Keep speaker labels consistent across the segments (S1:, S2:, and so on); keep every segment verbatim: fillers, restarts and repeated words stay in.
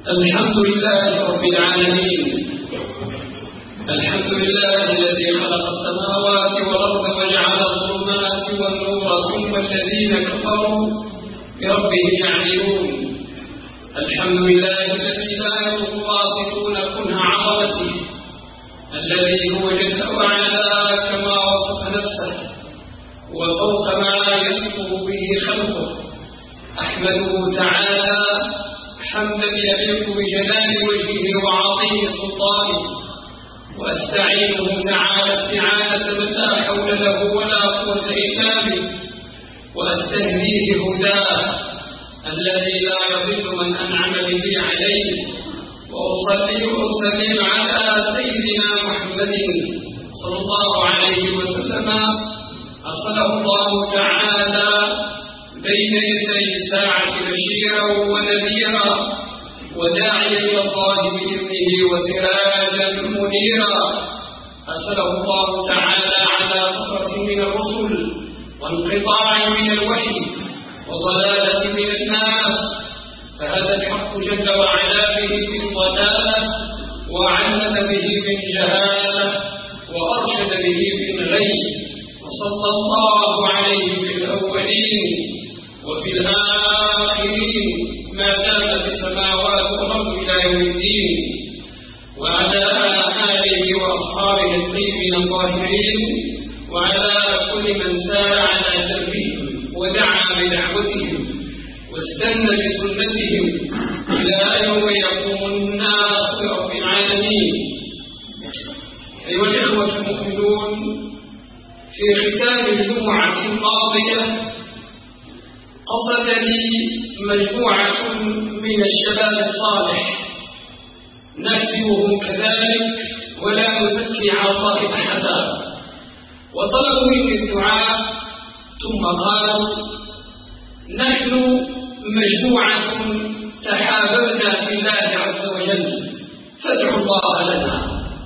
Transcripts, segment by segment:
S1: الحمد لله رب العالمين. الحمد لله الذي خلق السماوات والأرض وجعل الظلمات والنور ثم الذين كفروا بربهم يعدلون. الحمد لله الذي لا يضر الواصفون كنه عظمته، الذي هو جل وعلا كما وصف نفسه وفوق ما يصفه به خلقه. أحمده تعالى حمدا يليق بجلال وجهه وعظيم سلطانه، واستعينه تعالى استعانة من لا حول له ولا قوة إلا به، واستهديه هداه الذي لا يضل من أنعم به عليه. وأصلي وأسلم على سيدنا محمد صلى الله عليه وسلم أرسله الله تعالى بين يدي الساعة بشيرا ونذيرا وداعيا إلى الله بإذنه وسراجا منيرا. أرسله الله تعالى على فترة من الرسل وانقطاع من الوحي وضلالة من الناس، فهذا الحق جل وعلا به بالضلالة، وعلم به بالجهالة، وأرشد به بالغي. وصلى الله عليه في الأولين وفي الآخرين ما دامت السماوات والأرض إلى يوم الدين، وعلى آله وأصحابه الطيبين الطاهرين، وعلى كل من سار على دربهم ودعا بدعوتهم واستنى بسنتهم إلى يوم يقوم الناس برب العالمين. أيها الإخوة المؤمنون، في ختام الجمعة الماضية قصدني مجموعة من الشباب الصالح، نحسبهم كذلك ولا نزكي على الله أحدا، وطلبوا مني الدعاء، ثم قالوا: نحن مجموعة تحاببنا في الله عز وجل فادعوا الله لنا.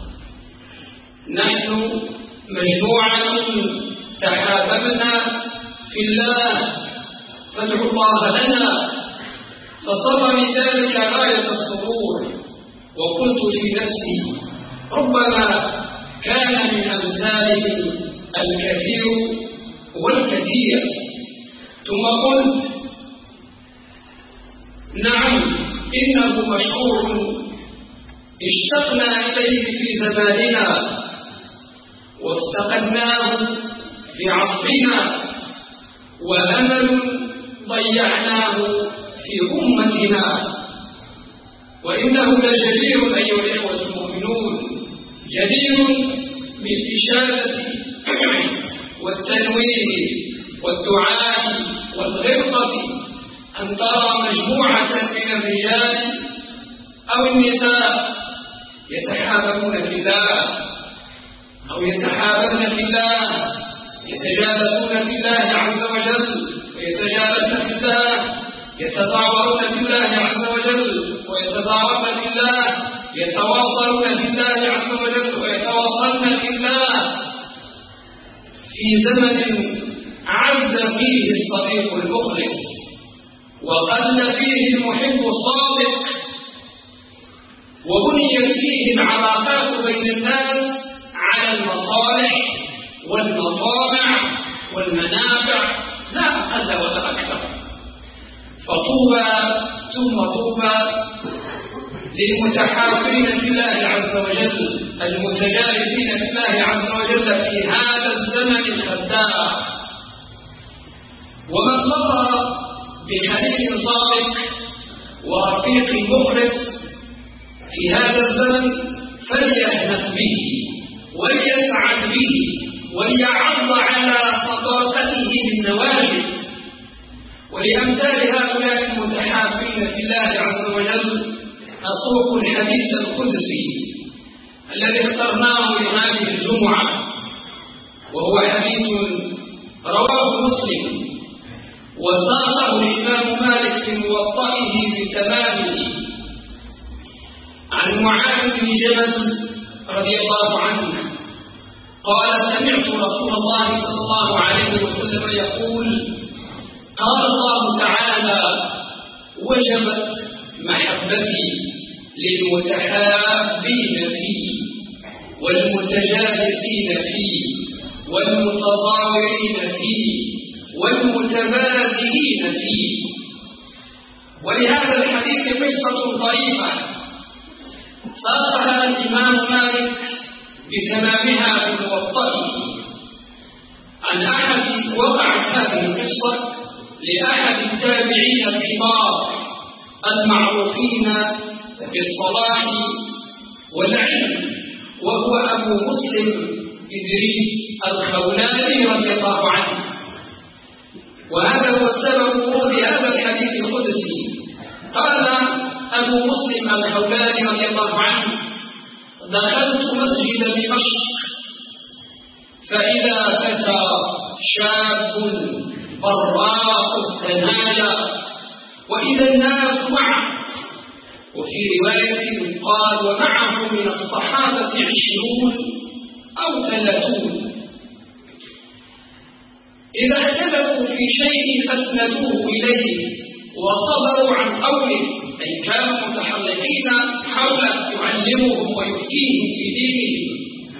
S1: نحن مجموعة تحاببنا في الله فادعوا الله لنا. فصرني ذلك غاية السرور، وقلت في نفسي: ربما كان من أمثالهم الكثير والكثير. ثم قلت: نعم، إنه مشهور اشتقنا إليه في زماننا وافتقدناه في عصرنا، وأمل ضيعناه في أمتنا، وإنه لجدير أيها الإخوة المؤمنون، جدير بالإشادة والتنويه والدعاء والغبطة أن ترى مجموعة من الرجال أو النساء يتحاببون في الله أو يتحاببن في الله، يتجالسون في الله عز وجل ويتجالسن في الله، يتزاورون في الله عز وجل ويتزاورن في الله، يتواصلون في الله عز وجل ويتواصلن في الله، في زمن عز فيه الصديق المخلص وقل فيه المحب الصادق، وبنيت فيه العلاقات بين الناس على المصالح والمطامع والمنافع لا أقل ولا أكثر. فطوبى ثم طوبى للمتحابين في الله عز وجل، المتجالسين في الله عز وجل في هذا الزمن الخداع. ومن ظفر بخليل صادق ورفيق مخلص في هذا الزمن فليهنأ به وليسعد به وليعض على صداقته بالنواجذ. ولأمثال هؤلاء المتحابين في الله عز وجل أسوق الحديث القدسي الذي اخترناه لهذه الجمعة، وهو حديث رواه مسلم وساقه الإمام مالك في موطئه بتمامه، عن معاذ بن جبل رضي الله عنه قال: سمعت رسول الله صلى الله عليه وسلم يقول: قال الله تعالى: وجبت محبتي للمتحابين فيه والمتجالسين فيه والمتظاهرين فيه والمتبادلين فيه. ولهذا الحديث قصة طريفة ساقها الإمام مالك بتمامها بموطئه عن أحد وقعت هذه القصة لأحد التابعين الكبار المعروفين بالصلاح والعلم، وهو أبو مسلم إدريس الخولاني رضي الله عنه. وهذا هو سبب ورود هذا الحديث القدسي. قال أبو مسلم الخولاني رضي الله عنه: دخلت مسجد دمشق فإذا فتى شاب براء الثنايا وإذا الناس معه، وفي رواية قال ومعه من الصحابة عشرون أو ثلاثون، إذا اختلفوا في شيء أسندوه إليه وصبروا عن قوله، أي كانوا متحلقين حوله يعلمهم ويفتيهم في دينهم.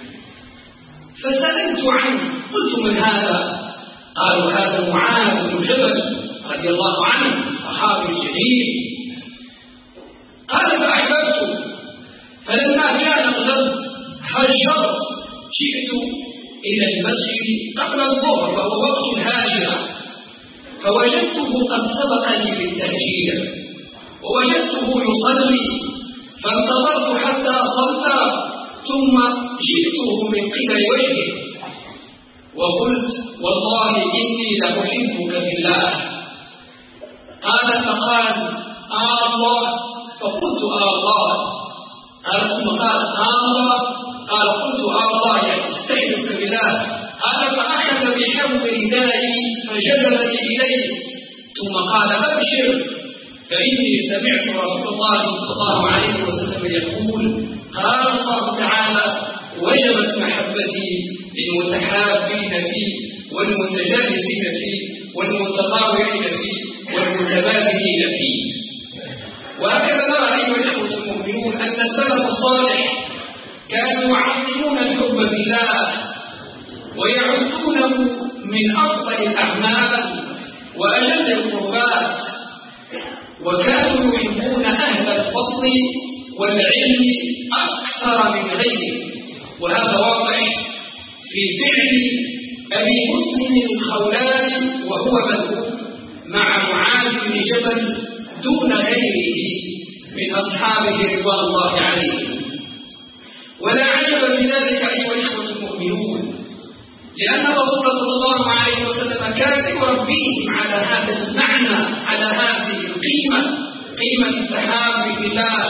S1: فسألت عنه قلت: من هذا؟ قالوا: هذا معاذ بن جبل رضي الله عنه صحابي جليل. قال: فأحببته، فلما كان الغد هجرت جئت إلى المسجد قبل الظهر وهو وقت الهاجرة، فوجدته قد سبقني بالتهجير ووجدته يصلي، فانتظرت حتى صلى ثم جئته من قبل وجهه وقلت: والله إني لأحبك في الله. قال: فقال: آه الله. فقلت: آه الله. قال: ثم قال: آه الله. قال: قلت: آه الله، يعني استحلفك بالله. قال: فأخذ بحول ردائي فجذبني إليه ثم قال: أبشر، فإني سمعت رسول الله صلى الله عليه وسلم يقول: قال الله تعالى: وجبت محبتي للمتحابين فيه والمتجالسين فيه والمتظاهرين فيه والمتبادلين فيه. وهكذا نرى أيها الإخوة المؤمنون أن السلف الصالح كانوا يعظمون الحب بالله ويعدونه من أفضل الأعمال وأجل القربات، وكانوا يحبون أهل الفضل والعلم أكثر من غيره. وهذا واضح في فعل أبي مسلم الخولاني وهو مذهوب مع معاذ بن جبل دون غيره من أصحابه رضوان الله عليهم. ولا عجب في ذلك أيها الإخوة المؤمنون، لأن الرسول صلى الله عليه وسلم كان يربيهم على هذا المعنى، على هذه القيمة، قيمة التحاب في الله،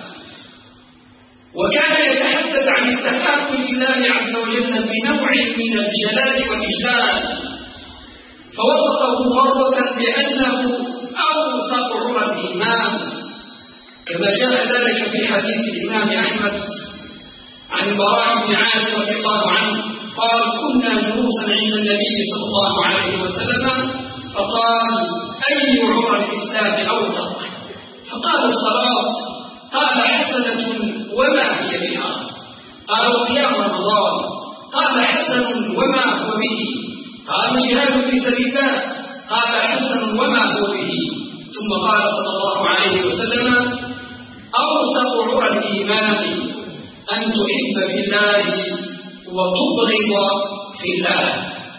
S1: وكان يتحدث عن التحاب في الله عز وجل بنوع من الجلال والإجلال، فوصفه مرة بأنه أوثق عرى الإيمان، كما جاء ذلك في حديث الإمام أحمد عن البراء بن عازب رضي الله عنه قال: كنا جلوسا عند النبي صلى الله عليه وسلم فقال: أي عرى الإسلام أوثق؟ فقالوا: الصلاة. قال: حسنة، وما هي بها؟ قالوا: صيام رمضان. قال: حسن، وما هو به؟ قالوا: جهاد في سبيل الله. قال: حسن، وما هو به؟ ثم قال صلى الله عليه وسلم: أوثق عرى الإيمان أن تحب في الله وتبغض في الله.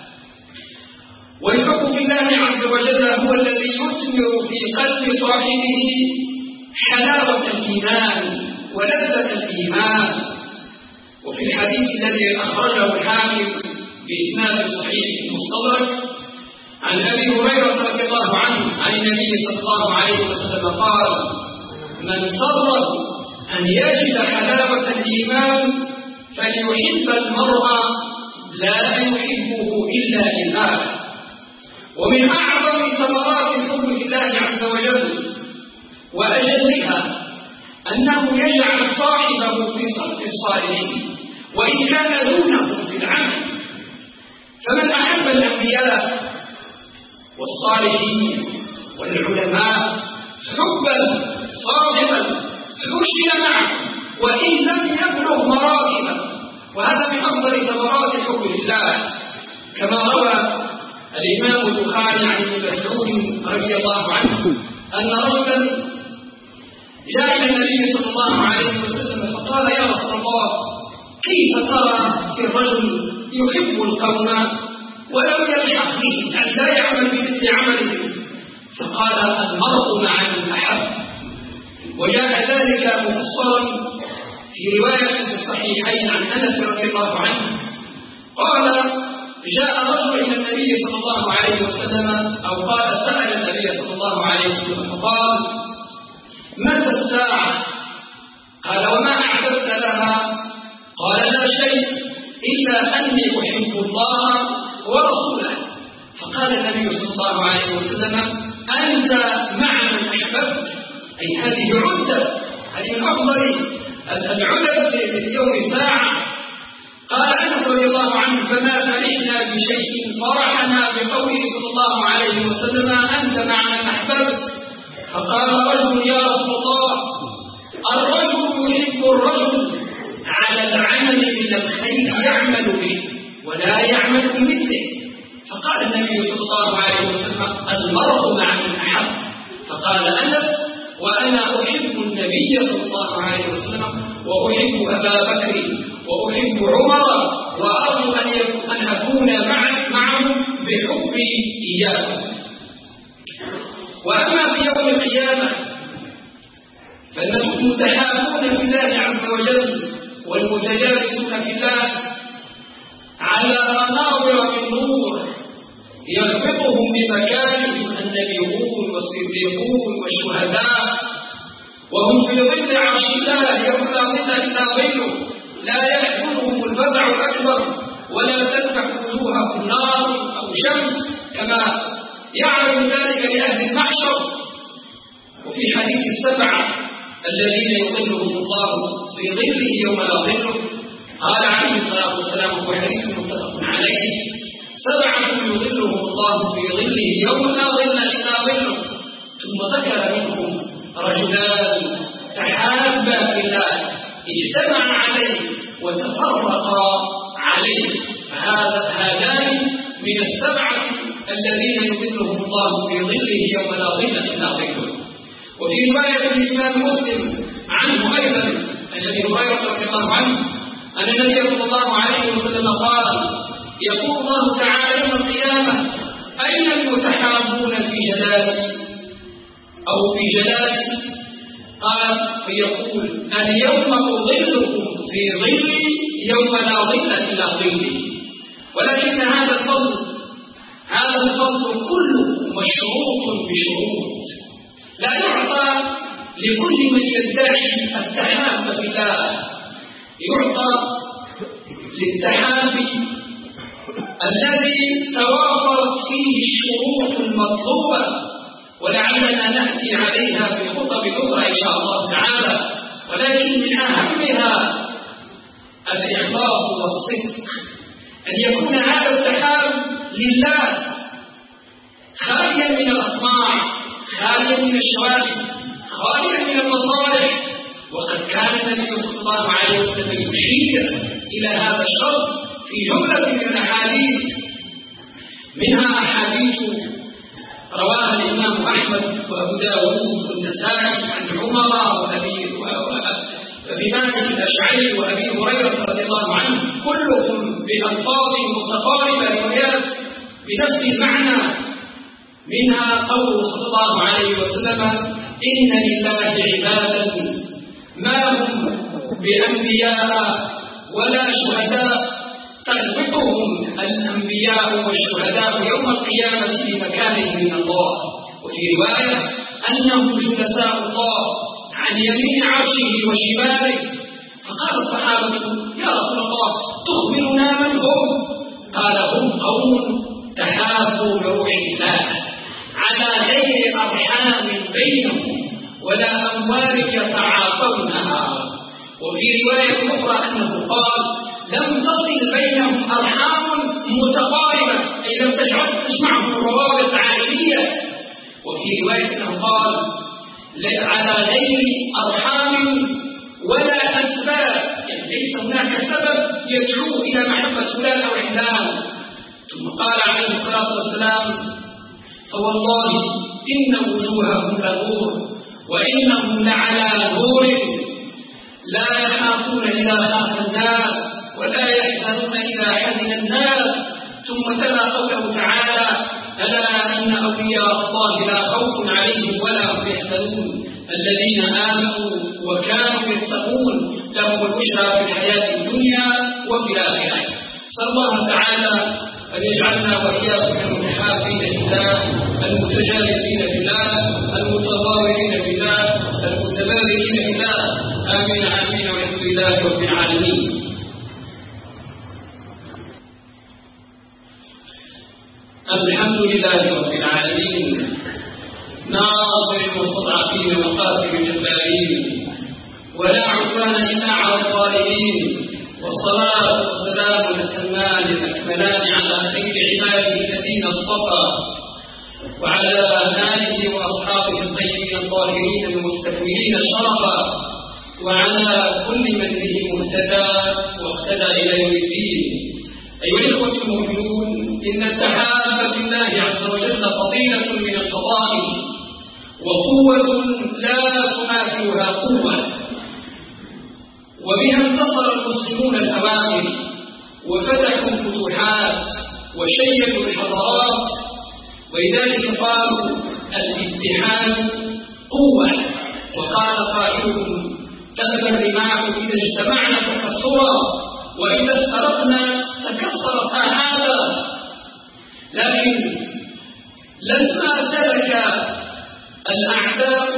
S1: والحب في الله عز وجل هو الذي يثمر في قلب صاحبه حلاوة الإيمان ولذة الإيمان. وفي الحديث الذي أخرجه الحاكم بإسناد صحيح المستدرك عن أبي هريرة رضي الله عنه عن النبي صلى الله عليه وسلم قال: من سره أن يجد حلاوة الإيمان فليحب المرء لا يحبه إلا لله. ومن أعظم ثمرات الحب في الله عز وجل وأجلها أنه يجعل صاحبه في صف الصالحين وإن كان دونهم في العمل. فمن أحب الأنبياء والصالحين والعلماء حبا صار مشي معه وإن لم يبلغ مراكبه. وهذا من أفضل ثمرات حب الله، كما روى الإمام البخاري عن ابن مسعود رضي الله عنه أن رجلا جاء إلى النبي صلى الله عليه وسلم فقال: يا رسول الله، كيف ترى في الرجل يحب القوم ولم يلحق به، يعني لا يعمل بمثل عمله؟ فقال: المرء مع من أحب. وجاء ذلك مفصلا في رواية في الصحيحين عن أنس رضي الله عنه قال: جاء رجل إلى النبي صلى الله عليه وسلم، أو قال سأل النبي صلى الله عليه وسلم فقال: متى الساعة؟ قال: وما أعددت لها؟ قال: لا شيء إلا أني أحب الله ورسوله. فقال النبي صلى الله عليه وسلم: أنت مع من أحببت، أي هذه عدة، هذه من أفضل العدد لليوم ساعة. قال أنس رضي الله عنه: فما فرحنا بشيء فرحنا بقوله صلى الله عليه وسلم: أنت مع من أحببت. فقال رجل: يا رسول الله، الرجل يحب الرجل على العمل من الخير يعمل به ولا يعمل بمثله. فقال النبي صلى الله عليه وسلم: المرء مع من أحب. فقال أنس: وأنا أحب النبي صلى الله عليه وسلم وأحب أبا بكر وأحب عمر وأرجو أن أكون معهم بحبي إياهم. وأما في يوم القيامة فالمتحابون في الله عز وجل والمتجالسون في الله على منابر من نور يربطهم بمكانهم النبيون والصديقون والشهداء، وهم في ظل عرش الله يوم لا ظل إلا ظله، لا يحزنهم الفزع الأكبر ولا تلفح وجوههم نار أو شمس كما يعلم ذلك لأهل المحشر. وفي حديث السبعة الذين يظلهم الله في ظله يوم لا ظله، قال عليه الصلاة والسلام وهو حديث متفق عليه: سبعة يظلهم الله في ظله يوم لا ظل إلا ظله. ثم ذكر منهم رجلان تحابا في الله اجتمعا عليه وتفرقا عليه، فهذا هذان من السبعة الذين يظلهم الله في ظله يوم لا ظل إلا ظله. وفي رواية الإمام مسلم عنه أيضا عن أبي هريرة رضي الله عنه أن النبي صلى الله عليه وسلم قال: يقول الله تعالى يوم القيامة: أين المتحابون في جلالي أو في جلالي؟ قال: فيقول: اليوم أظلكم في ظلي يوم لا ظل إلا ظلي. ولكن هذا الفضل هذا الفضل كله مشروط بشروط، لا يعطى لكل من يدعي التحاب في الله، يعطى للتحاب الذي توافرت فيه الشروط المطلوبة، ولعلنا نأتي عليها في خطب أخرى إن شاء الله تعالى. ولكن من أهمها الإخلاص والصدق، أن يكون هذا التحاب لله خاليا من الأطماع، خاليا من الشوائب، خاليا من المصالح. وقد كان النبي صلى الله عليه وسلم يشير إلى هذا الشرط في جملة من الأحاديث، منها أحاديث رواها الإمام أحمد وأبو داود والنسائي عن عمر وأبي مالك الأشعري وأبي هريرة رضي الله عنه، كلهم بألفاظ متقاربة، روايات بنفس المعنى. منها قوله صلى الله عليه وسلم: إن لله عبادا ما هم بأنبياء ولا شهداء تربطهم الأنبياء والشهداء يوم القيامة بمكانهم من الله. وفي رواية: أنهم جلساء الله عن يمين عرشه وشماله. فقال الصحابة: يا رسول الله، تخبرنا من هم؟ قال: هم قوم تحابوا بروح الله على غير أرحام بينهم ولا أموال يتعاطونها. وفي رواية أخرى أنه قال: لم تصل بينهم أرحام متقاربة، أي لم تجمعهم روابط عائلية. وفي رواية أنه قال: على غير أرحام ولا أسباب، يعني ليس هناك سبب يدعو إلى محبة فلان أو علان. ثم قال عليه الصلاة والسلام: فوالله إن وجوههم لنور وإنهم لعلى نور لا يخافون إذا خاف الناس ولا يحزنون إذا حزن الناس. ثم تلا قوله تعالى: ألا إن أولياء الله لا خوف عليهم ولا هم يحزنون الذين آمنوا وكانوا يتقون لهم البشرى في الحياة الدنيا وفي الآخرة. نسأل الله تعالى أن يجعلنا وإياكم من المتحابين في الله، المتجالسين في الله، المتضامرين في الله، المتبادلين في الله. آمين آمين والحمد لله رب العالمين. الحمد لله رب العالمين، ناصر المستضعفين وقاسم الجبارين، ولا عدوان إلا على الظالمين، والصلاة والسلام الأتمان الأكملان على خير عباده الذين اصطفى، وعلى آله وأصحابه الطيبين الطاهرين المستكملين شرفا، وعلى كل من به مهتدى واهتدى إلى يوم الدين. أيها الإخوة المؤمنون، إن التحاب في الله عز وجل فضيلة من الفضائل، وقوة لا تماثلها قوة، وبها انتصر المسلمون الأوائل وفتحوا الفتوحات وشيدوا الحضارات، ولذلك قالوا الاتحاد قوة. وقال قائلهم: تأبى الرماح إذا اجتمعنا تكسرا، وإذا افترقنا تكسرت آحادا. لكن لما سلك الأعداء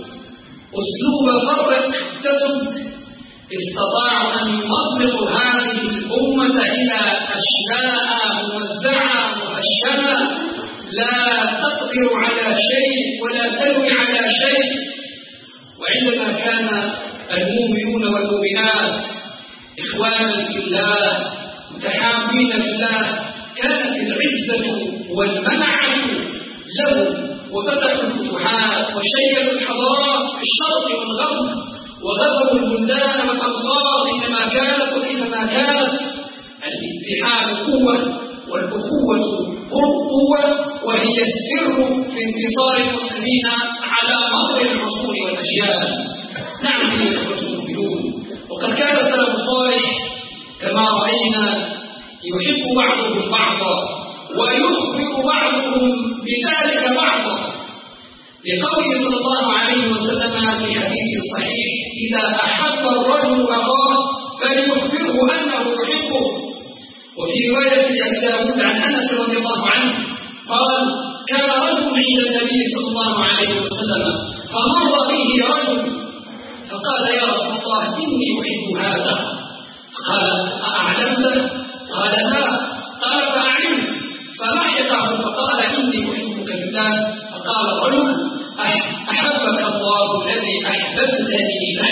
S1: أسلوب فرق تسد، استطاعوا أن يمزقوا هذه الأمة إلى أشلاء موزعة مهشمة لا تقدر على شيء ولا تلوي على شيء. وعندما كان المؤمنون والمؤمنات إخوانا في الله متحابين في الله، كانت العزة والمنعة لهم، وفتحوا الفتوحات وشيدوا الحضارات في الشرق والغرب، وغزوا البلدان والأمصار حينما كانت وحينما كانت. الاتحاد قوة والأخوة قوة، وهي السر في انتصار المسلمين على مر العصور والأجيال. نعم أيها الإخوة المؤمنون، وقد كان سلف صالح كما رأينا يحب بعضهم بعضا ويخبر بعضهم بذلك بعضا، لقوله صلى الله عليه وسلم في حديث صحيح: إذا أحب الرجل أخاه فليخبره أنه يحبه. وفي رواية أبي داود عن أنس رضي الله عنه قال: كان رجل عند النبي صلى الله عليه وسلم فمر به رجل فقال: يا رسول الله إني أحب هذا. فقال: أأعلمته؟ قال: لا. قال: فأعلمه. فلاحقه فقال: إني أحبك بالله. فقال الرجل: أحبك الله الذي أحببتني له.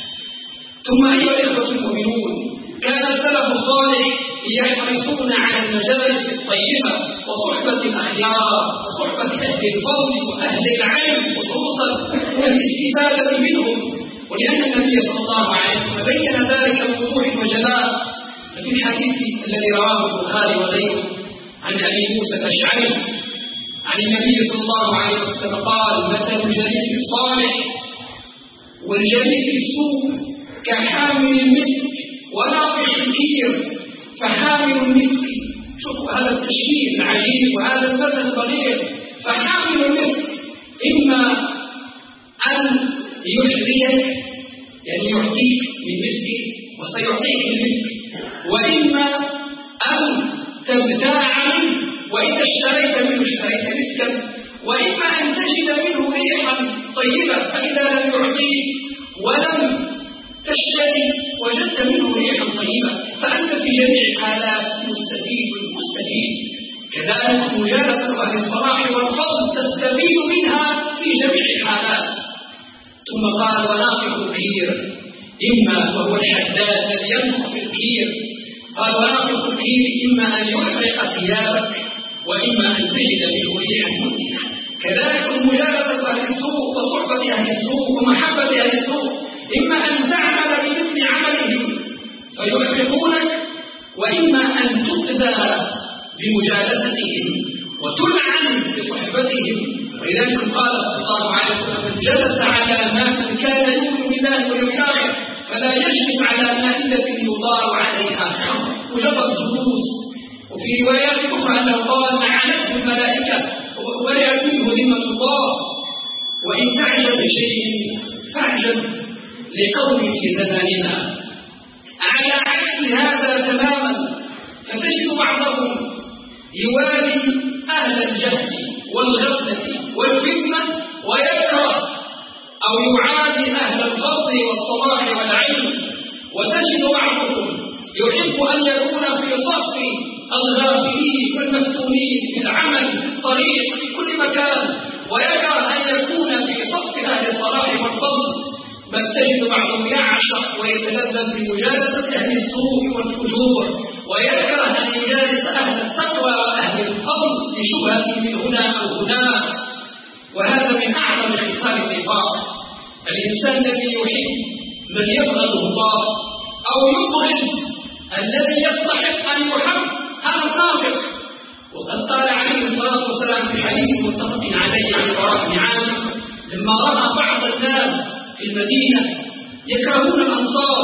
S1: ثم أيها الإخوة المؤمنون، كان السلف الصالح يحرصون على المجالس الطيبة وصحبة الأخيار وصحبة أهل الفضل وأهل العلم، خصوصا الاستفادة منهم، ولأن النبي صلى الله عليه وسلم بين ذلك بوضوح وجلاء في الحديث الذي رواه البخاري وغيره عن أبي موسى الأشعري عن النبي صلى الله عليه وسلم قال: مثل الجليس الصالح والجليس السوء كحامل المسك ونافخ الكير. فحامل المسك، شوفوا هذا التشكيل العجيب وهذا المثل البليغ، فحامل المسك إما أن يحذيك، يعني يعطيك من مسكه وسيعطيك المسك، وإما أن تبتاع منه، وإذا اشتريت منه اشتريت مسكا، وإما أن تجد منه ريحا طيبة، فإذا لم يعطيك ولم تشتري وجدت منه ريحا طيبة، فأنت في جميع الحالات مستفيد مستفيد. كذلك مجالسة أهل الصلاح والفضل تستفيد منها في جميع الحالات. ثم قال: ونافخ الكير، إما وهو الحداد الذي ينفخ في الكير، قال: ونافخ الكير إما أن يحرق ثيابك وإما أن تجد منه ريحا منتنة. كذلك مجالسة أهل السوء وصحبة أهل السوء ومحبة أهل السوء، إما أن تعمل بمجالستهم وتلعن بصحبتهم. ولذلك قال صلى الله عليه وسلم: من جلس على ماء كان يؤمن بالله واليوم الآخر فلا يجلس على مائدة يضاع عليها خمر، مجرد جلوس. وفي روايات أخرى أنه قال: لعنته الملائكة وبرئت منه ذمة الله. وإن تعجب بشيء فاعجب لقوم في زماننا على عكس هذا تماما، فتجد بعضهم يوالي أهل الجهل والغفلة والفتنة ويكره أو يعادي أهل الفضل والصلاح والعلم، وتجد بعضهم يحب أن يكون في صف الغافلين والمفتونين في العمل طريق في كل مكان، ويكره أن يكون في صف أهل الصلاح والفضل، بل تجد بعضهم يعشق ويتلذذ بمجالسة أهل السوء والفجور، ويكره أن يجالس أهل التقوى وأهل الفضل لشبهة من هنا أو هناك. وهذا من أعظم خصال النفاق. الإنسان الذي يحب من يبغضه الله أو يبغض الذي يستحق أن يحب هذا كافر. وقد قال عليه الصلاة والسلام في حديث متفق عليه عن البراء بن عازب لما رأى بعض الناس في المدينة يكرهون الأنصار،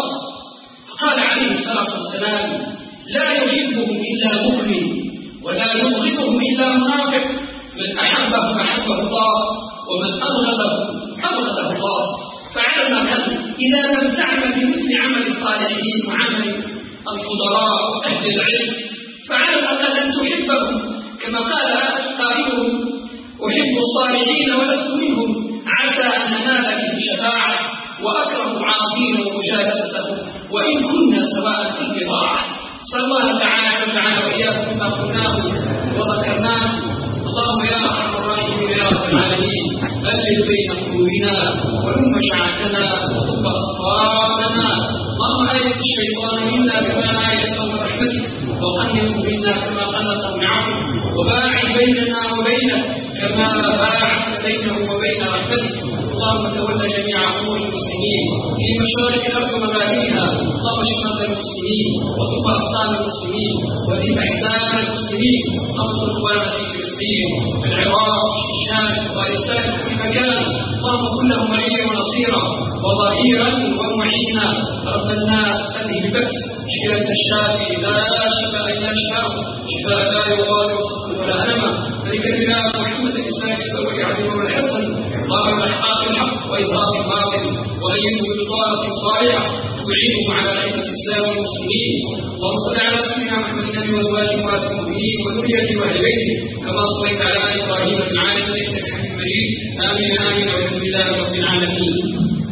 S1: فقال عليه الصلاة والسلام: لا يحبهم إلا مؤمن ولا يبغضهم إلا منافق، من أحبهم أحبه الله ومن أبغضه أبغضه الله. فعلى الأقل إذا لم تعمل بمثل عمل الصالحين وعمل الفضلاء وأهل العلم فعلى الأقل أن تحبهم، كما قال قائلهم: أحب الصالحين ولست منهم عسى أن أنال بهم شفاعة، وأكره العاصين ومجالستهم وإن كنا سواء في البضاعة. صلى الله تعالى وتعالى وإياكم ما قلناه وذكرناه. اللهم يا أرحم الراحمين يا رب العالمين ألف بين قلوبنا ولم مشاعتنا وطب أصفارنا. اللهم آيس الشيطان منا بما آيسه من رحمتك، وقنص منا كما قنص من عفوك، وباعد بيننا وبينه كما باعدت بينه وبين رحمتك. اللهم تولى جميع أمور المسلمين في مشارق الأرض ومغاربها. اللهم اشف مرضى المسلمين وطب أسقام المسلمين وذهب أحزان المسلمين. انصر إخواننا في فلسطين في العراق في الشام في أفغانستان في كل مكان. اللهم كن لهم وليا ونصيرا وظهيرا ومعينا. رب الناس أذهب بأس اشف أنت الشافي لا شفاء إلا شفاء شفاء لا يغادر سقما ولا ألما. ذلك البلاد محمد الإسلام سوي عليهم الحسن ضرب الحق الحق وإظهار الباطل وأيده ببطانة صالحة تعينهم على خدمة الإسلام والمسلمين. اللهم صل على سيدنا محمد النبي وأزواجه أمهات المؤمنين وذريته وأهل بيته كما صليت على آل إبراهيم في العالمين إنك حميد مجيد. آمين آمين والحمد لله رب العالمين.